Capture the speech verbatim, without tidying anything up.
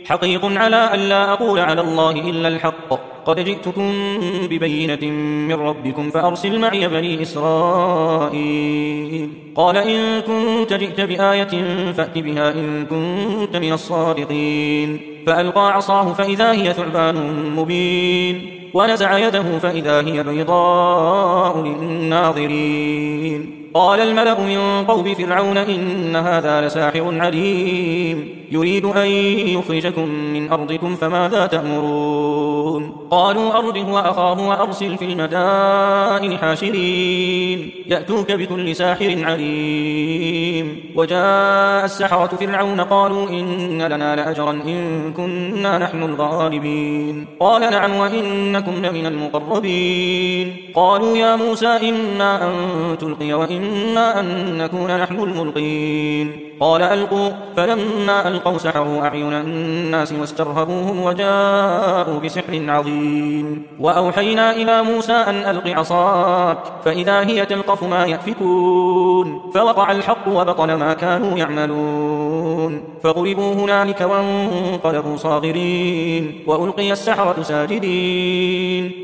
حقيق على أن لا أقول على الله إلا الحق، قد جئتكم ببينة من ربكم فأرسل معي بني إسرائيل. قال إن كنت جئت بآية فأت بها إن كنت من الصادقين. فألقى عصاه فإذا هي ثعبان مبين، ونزع يده فإذا هي بيضاء للناظرين. قال الملأ من قوم فرعون إن هذا لساحر عليم، يريد أن يخرجكم من أرضكم فماذا تأمرون؟ قالوا أرجه وأخاه وأرسل في المدائن حاشرين يأتوك بكل ساحر عليم. وجاء السحرة فرعون قالوا إن لنا لأجرا إن كنا نحن الغالبين. قال نعم وإنكم لمن المقربين. قالوا يا موسى إما أن تلقي وإما أن نكون نحن الملقين. قال ألقوا، فلما ألقوا سحروا أعين الناس واسترهبوهم وجاءوا بسحر عظيم. وأوحينا إلى موسى أن ألق عصاك فإذا هي تلقف ما يأفكون، فوقع الحق وبطل ما كانوا يعملون. فغلبوا هنالك وانقلبوا صاغرين وألقي السحرة ساجدين.